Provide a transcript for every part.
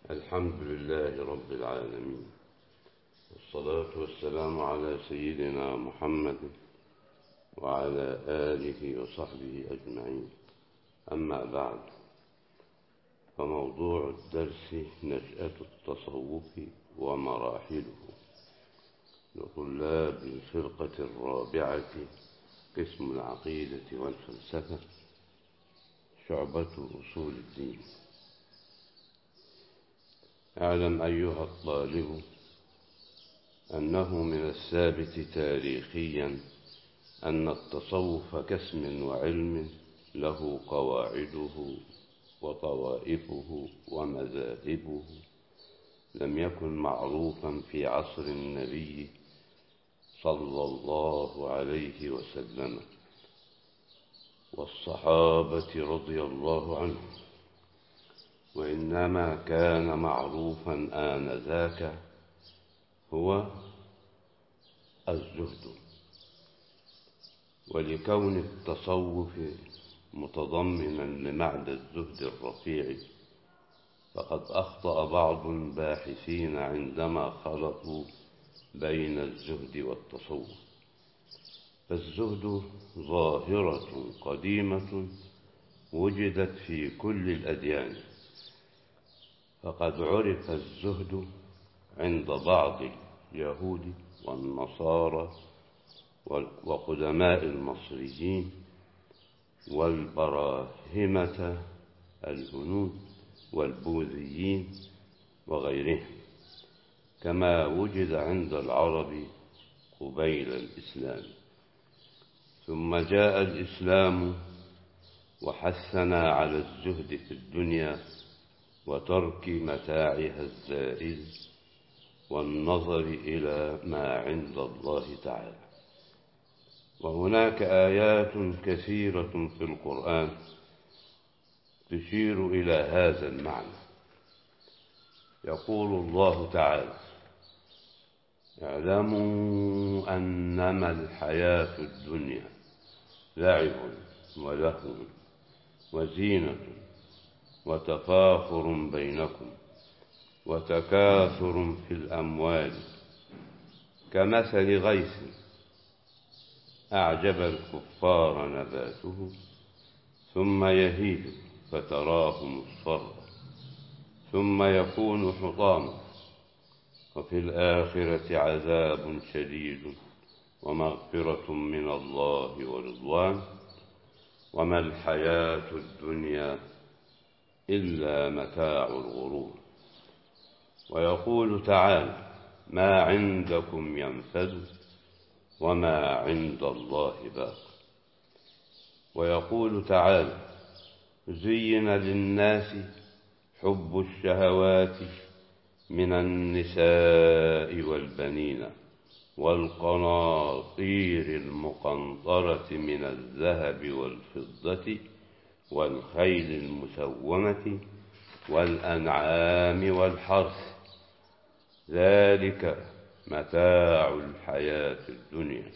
الحمد لله رب العالمين، والصلاة والسلام على سيدنا محمد وعلى آله وصحبه أجمعين. أما بعد، فموضوع الدرس نشأة التصوف ومراحله لطلاب الفرقة الرابعة قسم العقيدة والفلسفة شعبة أصول الدين. اعلم أيها الطالب أنه من الثابت تاريخيا أن التصوف كاسم وعلم له قواعده وطوائفه ومذاهبه لم يكن معروفا في عصر النبي صلى الله عليه وسلم والصحابة رضي الله عنهم، وإنما كان معروفا آنذاك هو الزهد. ولكون التصوف متضمنا لمعنى الزهد الرفيع، فقد أخطأ بعض الباحثين عندما خلطوا بين الزهد والتصوف، فالزهد ظاهرة قديمة وجدت في كل الأديان، فقد عرف الزهد عند بعض اليهود والنصارى وقدماء المصريين والبراهمة الهنود والبوذيين وغيرهم، كما وجد عند العرب قبيل الإسلام. ثم جاء الإسلام وحثنا على الزهد في الدنيا وترك متاعها الزائل والنظر إلى ما عند الله تعالى. وهناك آيات كثيرة في القرآن تشير إلى هذا المعنى. يقول الله تعالى: اعلموا أنما الحياة الدنيا لعب ولهو وزينة وتفاخر بينكم وتكاثر في الأموال كمثل غيث أعجب الكفار نباته ثم يهيج فتراه مصفرا ثم يكون حطاما وفي الآخرة عذاب شديد ومغفرة من الله ورضوان وما الحياة الدنيا إلا متاع الغرور. ويقول تعالى: ما عندكم ينفد وما عند الله باق. ويقول تعالى: زين للناس حب الشهوات من النساء والبنين والقناطير المقنطرة من الذهب والفضة والخيل المسومة والأنعام والحرث، ذلك متاع الحياة الدنيا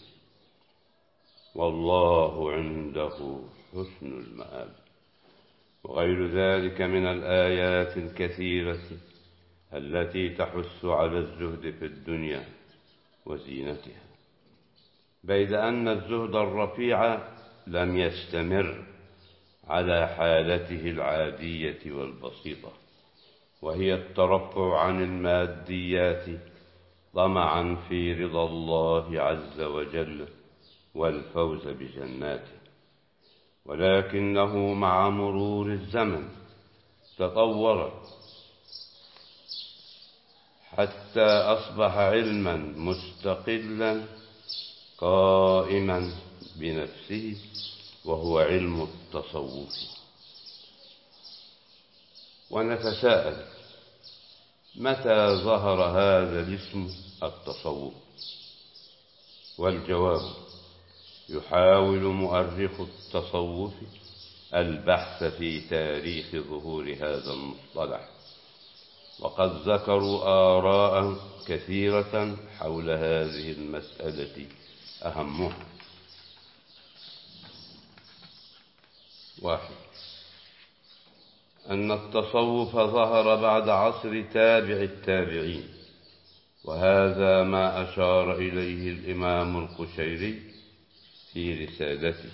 والله عنده حسن المآب. وغير ذلك من الآيات الكثيرة التي تحث على الزهد في الدنيا وزينتها، بيد أن الزهد الرفيع لم يستمر على حالته العادية والبسيطة، وهي الترفع عن الماديات طمعا في رضا الله عز وجل والفوز بجناته، ولكنه مع مرور الزمن تطور حتى أصبح علما مستقلا قائما بنفسه، وهو علم التصوف. ونتساءل: متى ظهر هذا الاسم التصوف؟ والجواب: يحاول مؤرخ التصوف البحث في تاريخ ظهور هذا المصطلح، وقد ذكروا آراء كثيرة حول هذه المسألة، أهمها: 1. أن التصوف ظهر بعد عصر تابع التابعين، وهذا ما أشار إليه الإمام القشيري في رسالته،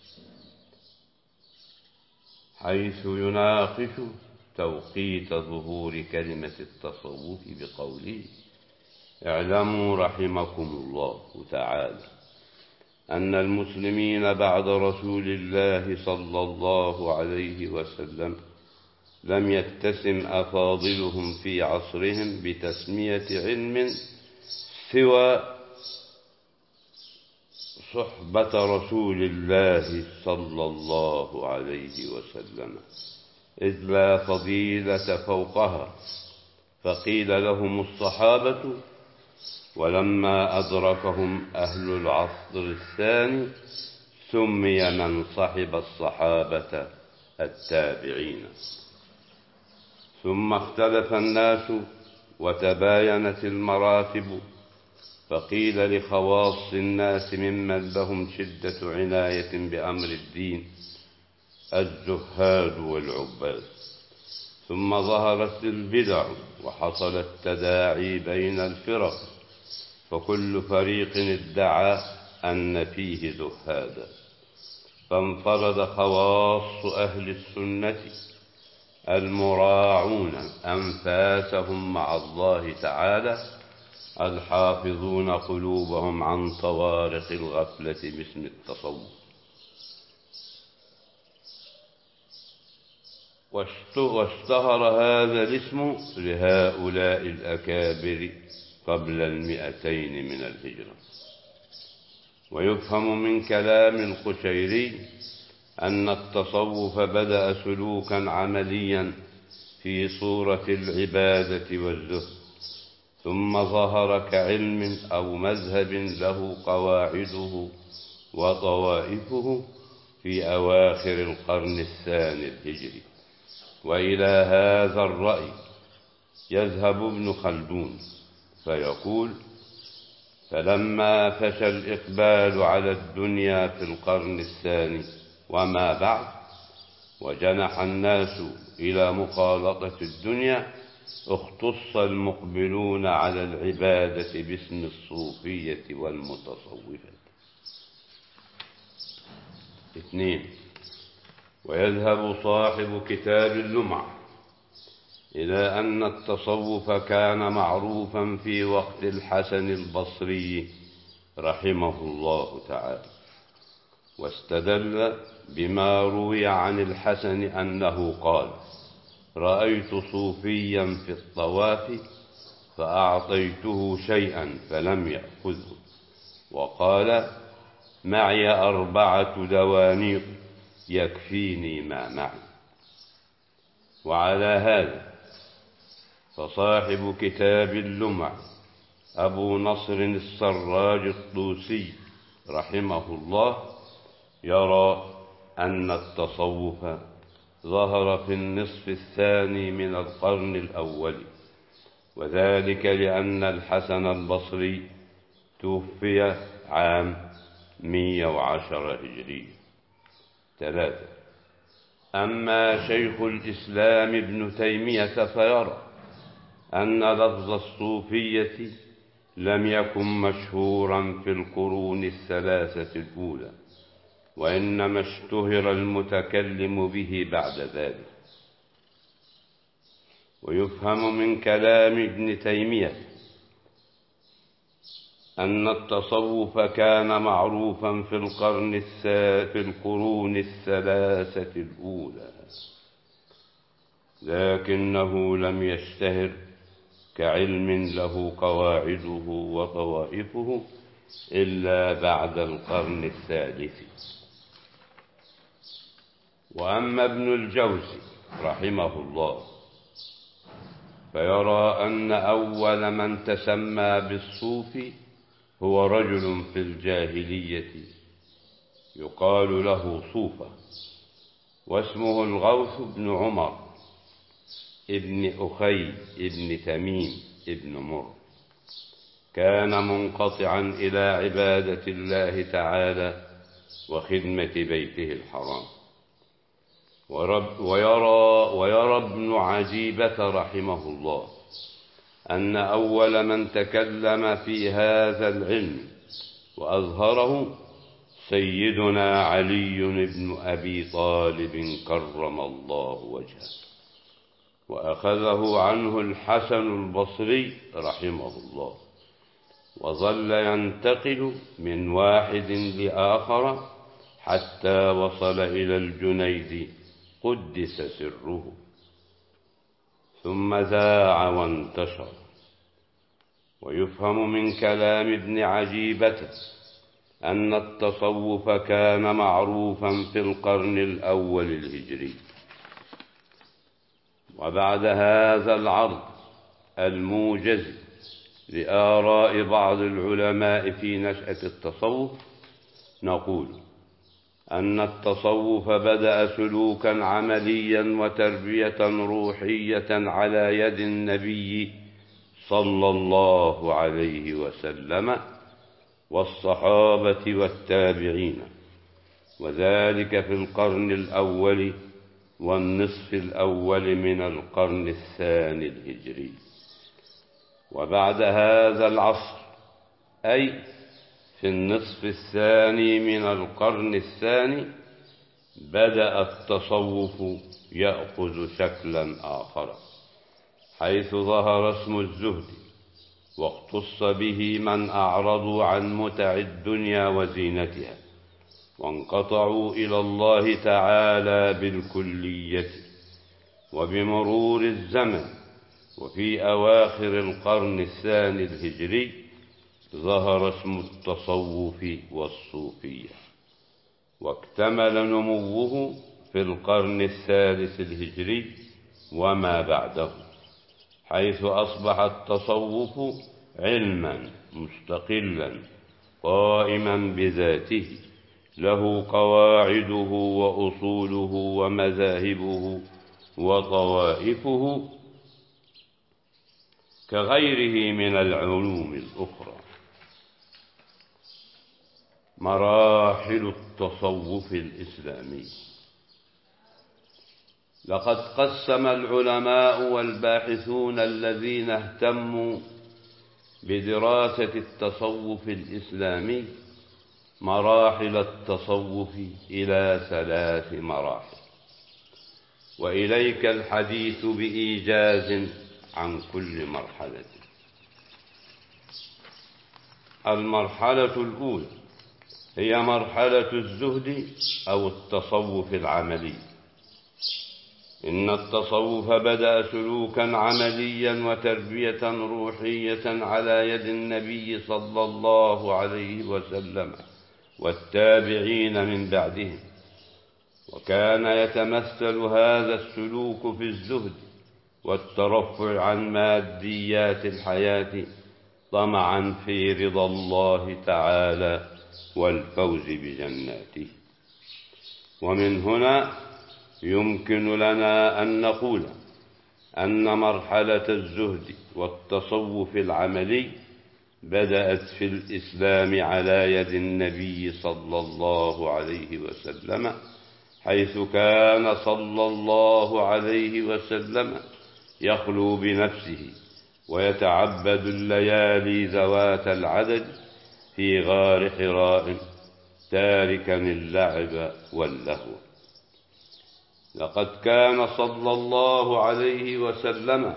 حيث يناقش توقيت ظهور كلمة التصوف بقوله: اعلموا رحمكم الله تعالى أن المسلمين بعد رسول الله صلى الله عليه وسلم لم يتسم أفاضلهم في عصرهم بتسمية علم سوى صحبة رسول الله صلى الله عليه وسلم، إذ لا فضيلة فوقها. فقيل لهم الصحابة، ولما أدركهم أهل العصر الثاني سمي من صحب الصحابة التابعين. ثم اختلف الناس وتباينت المراتب، فقيل لخواص الناس ممن لهم شدة عناية بأمر الدين الزهاد والعباد. ثم ظهرت البدع وحصل التداعي بين الفرق، فكل فريق ادعى أن فيه زهادا، فانفرد خواص أهل السنة المراعون أنفاسهم مع الله تعالى، الحافظون قلوبهم عن طوارق الغفلة باسم التصوف. واشتهر هذا الاسم لهؤلاء الأكابر قبل 200 من الهجرة. ويفهم من كلام القشيري أن التصوف بدأ سلوكا عمليا في صورة العبادة والزهد، ثم ظهر كعلم أو مذهب له قواعده وطوائفه في أواخر القرن الثاني الهجري. وإلى هذا الرأي يذهب ابن خلدون فيقول: فلما فشى الإقبال على الدنيا في القرن الثاني وما بعد، وجنح الناس إلى مخالطة الدنيا، اختص المقبلون على العبادة باسم الصوفية والمتصوفة. 2. ويذهب صاحب كتاب اللمع إلى أن التصوف كان معروفا في وقت الحسن البصري رحمه الله تعالى، واستدل بما روي عن الحسن أنه قال: رأيت صوفيا في الطواف فأعطيته شيئا فلم يأخذه، وقال: معي 4 دوانيق يكفيني ما معي. وعلى هذا فصاحب كتاب اللمع أبو نصر السراج الطوسي رحمه الله يرى أن التصوف ظهر في النصف الثاني من القرن الأول، وذلك لأن الحسن البصري توفي عام 110 هجري. 3. أما شيخ الإسلام ابن تيمية فيرى أن لفظ الصوفية لم يكن مشهورا في القرون الثلاثة الأولى، وإنما اشتهر المتكلم به بعد ذلك. ويفهم من كلام ابن تيمية أن التصوف كان معروفا في القرون الثلاثة الأولى، لكنه لم يشتهر كعلم له قواعده وطوائفه إلا بعد القرن الثالث. وأما ابن الجوزي رحمه الله فيرى أن أول من تسمى بالصوفي هو رجل في الجاهلية يقال له صوفة، واسمه الغوث بن عمر ابن أخي ابن تميم ابن مر، كان منقطعا إلى عبادة الله تعالى وخدمة بيته الحرام، ويرى ابن عجيبة رحمه الله أن أول من تكلم في هذا العلم وأظهره سيدنا علي بن أبي طالب كرم الله وجهه، وأخذه عنه الحسن البصري رحمه الله، وظل ينتقل من واحد لآخر حتى وصل إلى الجنيد قدس سره، ثم ذاع وانتشر. ويفهم من كلام ابن عجيبة أن التصوف كان معروفا في القرن الأول الهجري. وبعد هذا العرض الموجز لآراء بعض العلماء في نشأة التصوف، نقول أن التصوف بدأ سلوكا عمليا وتربية روحية على يد النبي صلى الله عليه وسلم والصحابة والتابعين، وذلك في القرن الأول والنصف الأول من القرن الثاني الهجري. وبعد هذا العصر، أي في النصف الثاني من القرن الثاني، بدأ التصوف يأخذ شكلا آخر، حيث ظهر اسم الزهد، واختص به من أعرضوا عن متع الدنيا وزينتها وانقطعوا إلى الله تعالى بالكلية. وبمرور الزمن وفي أواخر القرن الثاني الهجري ظهر اسم التصوف والصوفية، واكتمل نموه في القرن الثالث الهجري وما بعده، حيث أصبح التصوف علما مستقلا قائما بذاته، له قواعده وأصوله ومذاهبه وطوائفه كغيره من العلوم الأخرى. مراحل التصوف الإسلامي. لقد قسم العلماء والباحثون الذين اهتموا بدراسة التصوف الإسلامي مراحل التصوف إلى 3 مراحل، وإليك الحديث بإيجاز عن كل مرحلة. المرحلة الأولى هي مرحلة الزهد أو التصوف العملي. إن التصوف بدأ سلوكا عمليا وتربية روحية على يد النبي صلى الله عليه وسلم والتابعين من بعدهم، وكان يتمثل هذا السلوك في الزهد والترفع عن ماديات الحياة طمعا في رضا الله تعالى والفوز بجناته. ومن هنا يمكن لنا أن نقول أن مرحلة الزهد والتصوف العملي بدأت في الإسلام على يد النبي صلى الله عليه وسلم، حيث كان صلى الله عليه وسلم يخلو بنفسه ويتعبد الليالي ذوات العدد في غار حراء تاركا اللعب واللهو. لقد كان صلى الله عليه وسلم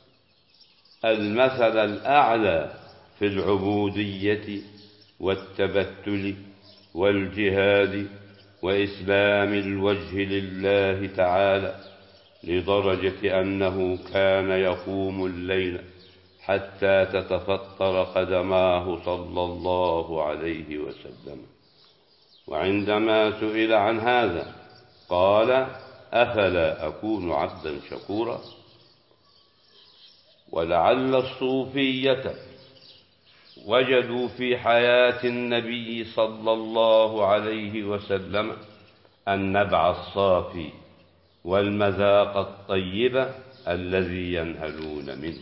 المثل الأعلى في العبودية والتبتل والجهاد وإسلام الوجه لله تعالى، لدرجة أنه كان يقوم الليل حتى تتفطر قدماه صلى الله عليه وسلم. وعندما سئل عن هذا قال: أفلا أكون عبدا شكورا؟ ولعل الصوفية وجدوا في حياة النبي صلى الله عليه وسلم النبع الصافي والمذاق الطيب الذي ينهلون منه.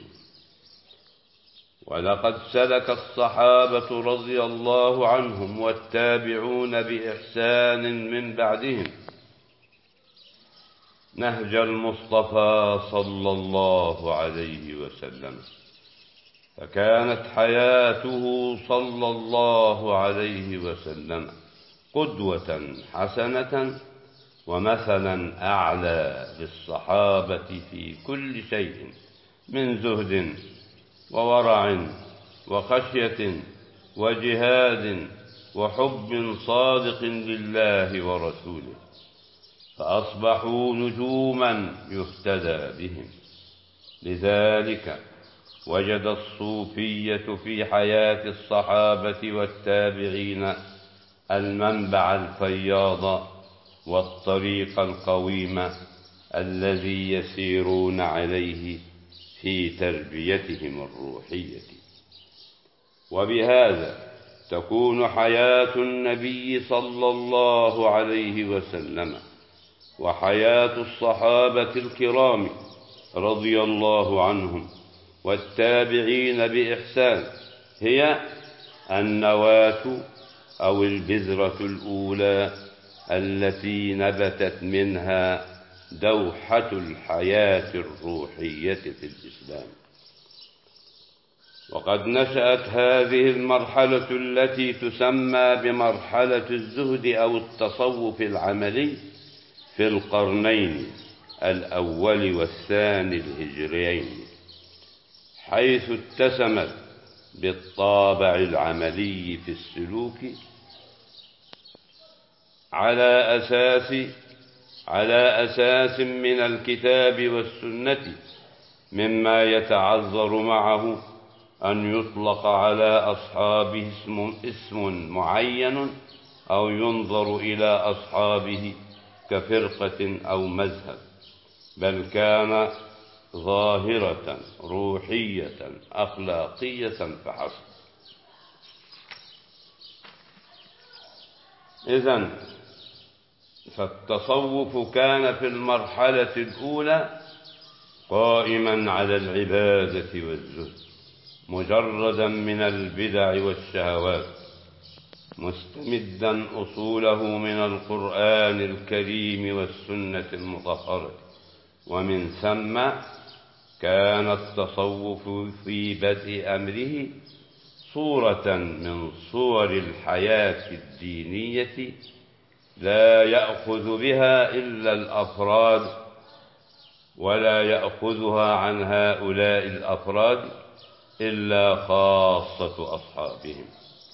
ولقد سلك الصحابة رضي الله عنهم والتابعون بإحسان من بعدهم نهج المصطفى صلى الله عليه وسلم، فكانت حياته صلى الله عليه وسلم قدوة حسنة ومثلا أعلى للصحابة في كل شيء من زهد وورع وخشية وجهاد وحب صادق لله ورسوله، فأصبحوا نجوما يهتدى بهم. لذلك وجد الصوفية في حياة الصحابة والتابعين المنبع الفياض والطريق القويم الذي يسيرون عليه في تربيتهم الروحية. وبهذا تكون حياة النبي صلى الله عليه وسلم وحياة الصحابة الكرام رضي الله عنهم والتابعين بإحسان هي النواة أو البذرة الأولى التي نبتت منها دوحة الحياة الروحية في الإسلام. وقد نشأت هذه المرحلة التي تسمى بمرحلة الزهد أو التصوف العملي في القرنين الأول والثاني الهجريين، حيث اتسمت بالطابع العملي في السلوك على أساس من الكتاب والسنة، مما يتعذر معه أن يطلق على أصحابه اسم معين أو ينظر إلى أصحابه كفرقة أو مذهب، بل كان ظاهرة روحية أخلاقية فحسب. إذن فالتصوف كان في المرحلة الأولى قائما على العبادة والزهد، مجردا من البدع والشهوات، مستمدا أصوله من القرآن الكريم والسنة المطهرة. ومن ثم كان التصوف في بدء أمره صورة من صور الحياة الدينية لا يأخذ بها إلا الأفراد، ولا يأخذها عن هؤلاء الأفراد إلا خاصة أصحابهم.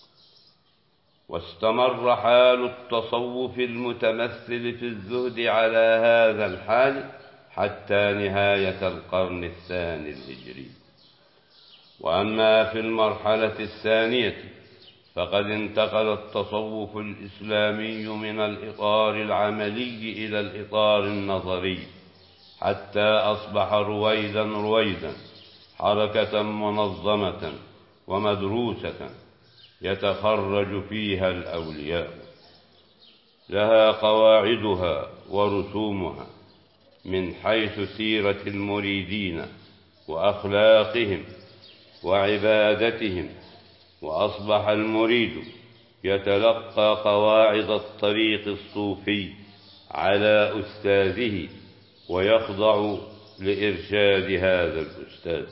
واستمر حال التصوف المتمثل في الزهد على هذا الحال حتى نهاية القرن الثاني الهجري. وأما في المرحلة الثانية فقد انتقل التصوف الإسلامي من الإطار العملي إلى الإطار النظري، حتى أصبح رويدا حركة منظمة ومدروسة يتخرج فيها الأولياء، لها قواعدها ورسومها من حيث سيرة المريدين وأخلاقهم وعبادتهم. وأصبح المريد يتلقى قواعد الطريق الصوفي على أستاذه ويخضع لإرشاد هذا الأستاذ.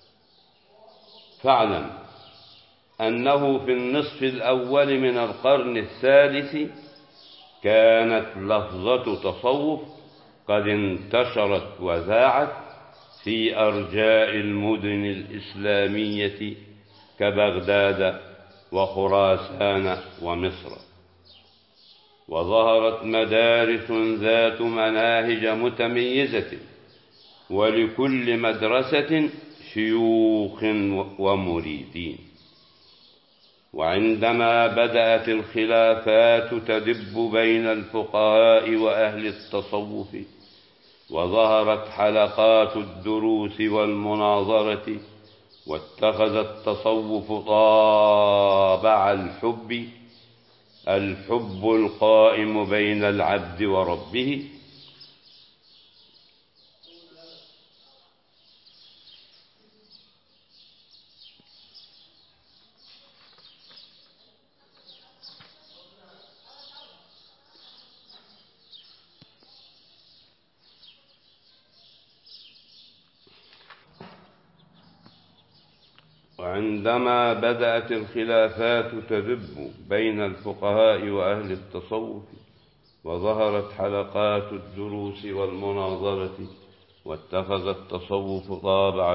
فاعلم أنه في النصف الأول من القرن الثالث كانت لفظة تصوف قد انتشرت وذاعت في أرجاء المدن الإسلامية كبغداد وخراسان ومصر، وظهرت مدارس ذات مناهج متميزة، ولكل مدرسة شيوخ ومريدين. وعندما بدأت الخلافات تدب بين الفقهاء وأهل التصوف، وظهرت حلقات الدروس والمناظرة، واتخذ التصوف طابع الحب القائم بين العبد وربه، وعندما بدأت الخلافات تدب بين الفقهاء وأهل التصوف، وظهرت حلقات الدروس والمناظرة، واتخذ التصوف طابع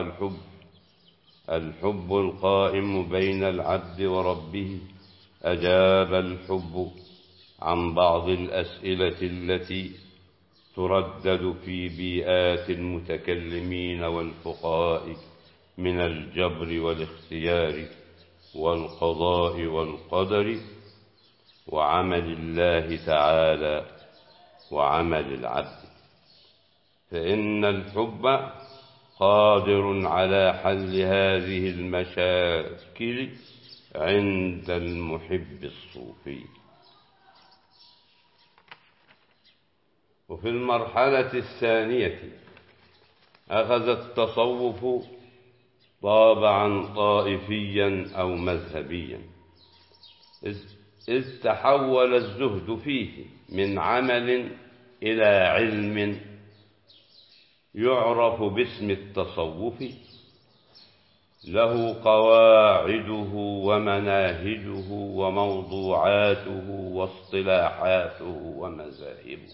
الحب القائم بين العبد وربه، أجاب الحب عن بعض الأسئلة التي تردد في بيئات المتكلمين والفقهاء من الجبر والاختيار والقضاء والقدر وعمل الله تعالى وعمل العبد، فإن الحب قادر على حل هذه المشاكل عند المحب الصوفي. وفي المرحلة الثانية أخذ التصوف طابعا طائفيا أو مذهبيا، إذ تحول الزهد فيه من عمل إلى علم يعرف باسم التصوف، له قواعده ومناهجه وموضوعاته واصطلاحاته ومذاهبه.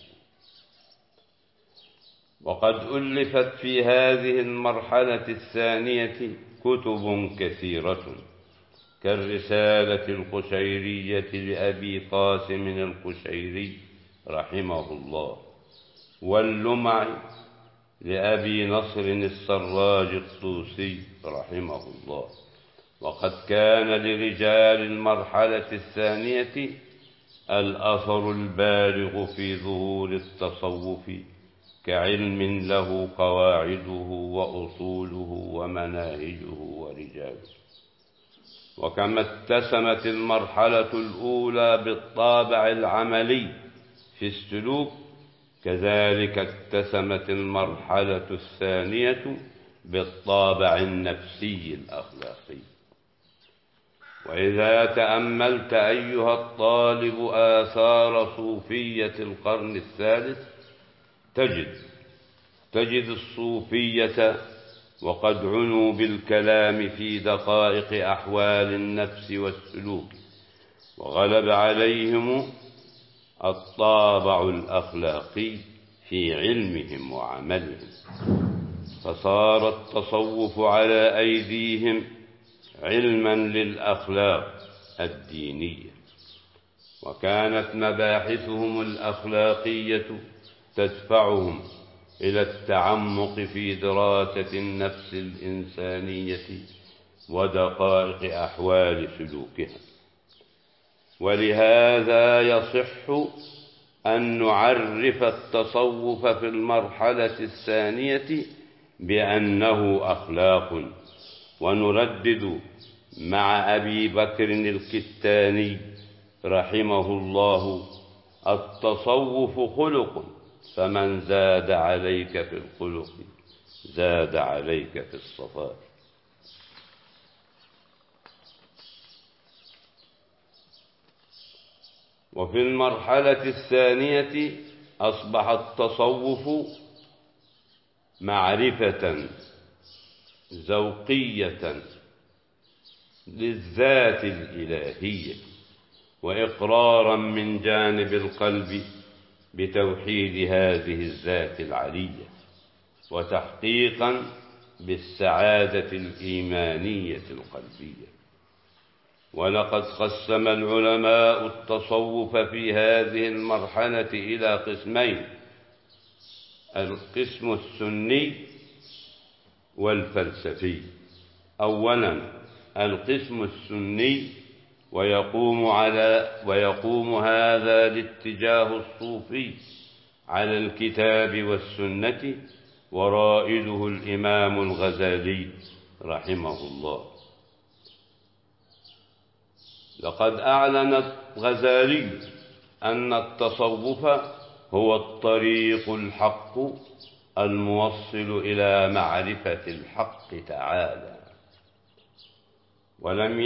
وقد ألفت في هذه المرحلة الثانية كتب كثيرة، كالرسالة القشيرية لأبي قاسم القشيري رحمه الله، واللمع لأبي نصر السراج الطوسي رحمه الله. وقد كان لرجال المرحلة الثانية الأثر البالغ في ظهور التصوف، كعلم له قواعده وأصوله ومناهجه ورجاله. وكما اتسمت المرحلة الأولى بالطابع العملي في السلوك، كذلك اتسمت المرحلة الثانية بالطابع النفسي الأخلاقي. وإذا تأملت أيها الطالب آثار صوفية القرن الثالث تجد الصوفية وقد عنوا بالكلام في دقائق أحوال النفس والسلوك، وغلب عليهم الطابع الأخلاقي في علمهم وعملهم، فصار التصوف على أيديهم علما للأخلاق الدينية، وكانت مباحثهم الأخلاقية تدفعهم إلى التعمق في دراسة النفس الإنسانية ودقائق أحوال سلوكها. ولهذا يصح أن نعرف التصوف في المرحلة الثانية بأنه أخلاق، ونردد مع أبي بكر الكتاني رحمه الله: التصوف خلق، فمن زاد عليك في الخلق زاد عليك في الصفاء. وفي المرحلة الثانية أصبح التصوف معرفة ذوقية للذات الإلهية، وإقرارا من جانب القلب بتوحيد هذه الذات العلية، وتحقيقا بالسعادة الإيمانية القلبية. ولقد قسم العلماء التصوف في هذه المرحلة إلى قسمين: القسم السني والفلسفي. أولا القسم السني، ويقوم هذا الاتجاه الصوفي على الكتاب والسنة، ورائده الإمام الغزالي رحمه الله. لقد أعلن الغزالي أن التصوف هو الطريق الحق الموصل إلى معرفة الحق تعالى، ولم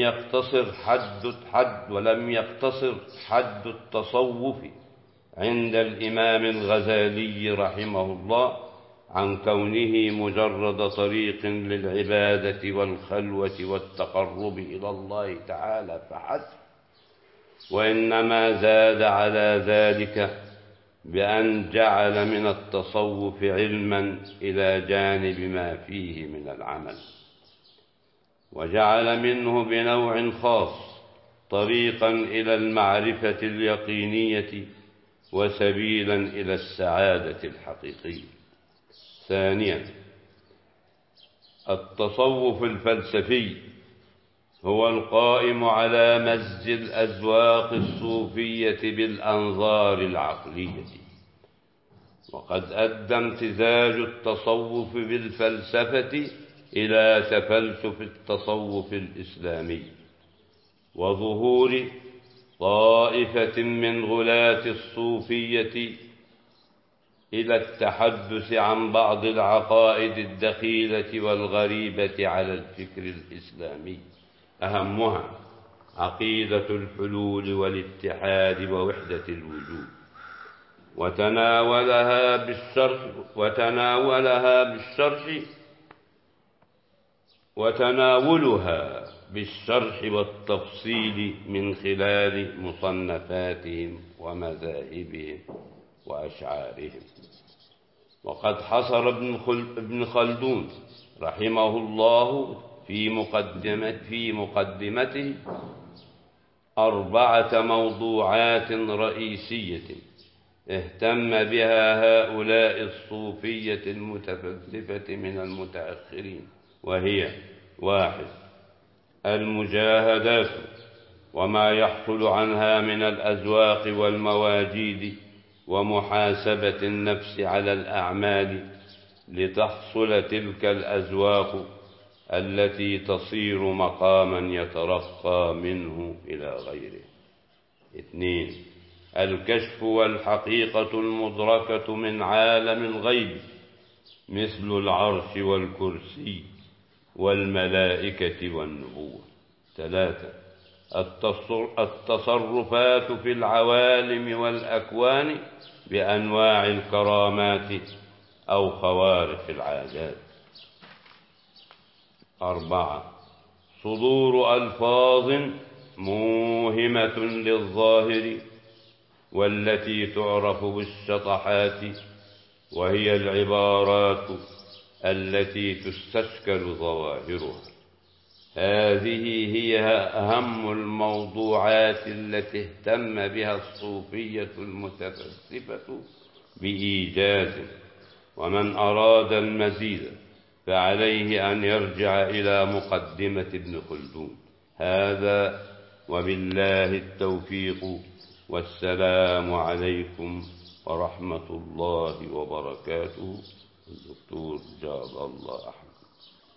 يقتصر حد التصوف عند الإمام الغزالي رحمه الله عن كونه مجرد طريق للعبادة والخلوة والتقرب إلى الله تعالى فحسب، وإنما زاد على ذلك بأن جعل من التصوف علما إلى جانب ما فيه من العمل، وجعل منه بنوع خاص طريقا إلى المعرفة اليقينية وسبيلا إلى السعادة الحقيقية. ثانيا، التصوف الفلسفي هو القائم على مزج الأذواق الصوفية بالأنظار العقلية، وقد أدى امتزاج التصوف بالفلسفة إلى تفلسف التصوف الإسلامي، وظهور طائفة من غلاة الصوفية إلى التحدث عن بعض العقائد الدخيلة والغريبة على الفكر الإسلامي، أهمها عقيدة الحلول والاتحاد ووحدة الوجود، وتناولها بالشرح والتفصيل من خلال مصنفاتهم ومذاهبهم وأشعارهم. وقد حصر ابن خلدون رحمه الله في مقدمته 4 موضوعات رئيسية اهتم بها هؤلاء الصوفية المتفلسفة من المتأخرين، وهي: 1. المجاهدات وما يحصل عنها من الأذواق والمواجيد، ومحاسبة النفس على الأعمال لتحصل تلك الأذواق التي تصير مقاما يترقى منه إلى غيره. 2. الكشف والحقيقة المدركة من عالم الغيب مثل العرش والكرسي والملائكة والنبوة. 3. التصرفات في العوالم والأكوان بأنواع الكرامات أو خوارق العادات. 4. صدور ألفاظ موهمة للظاهر والتي تعرف بالشطحات، وهي العبارات التي تستشكل ظواهرها. هذه هي أهم الموضوعات التي اهتم بها الصوفية المتفلسفة بإيجاز، ومن أراد المزيد فعليه أن يرجع إلى مقدمة ابن خلدون. هذا وبالله التوفيق، والسلام عليكم ورحمة الله وبركاته. الدكتور جاد الله أحمد.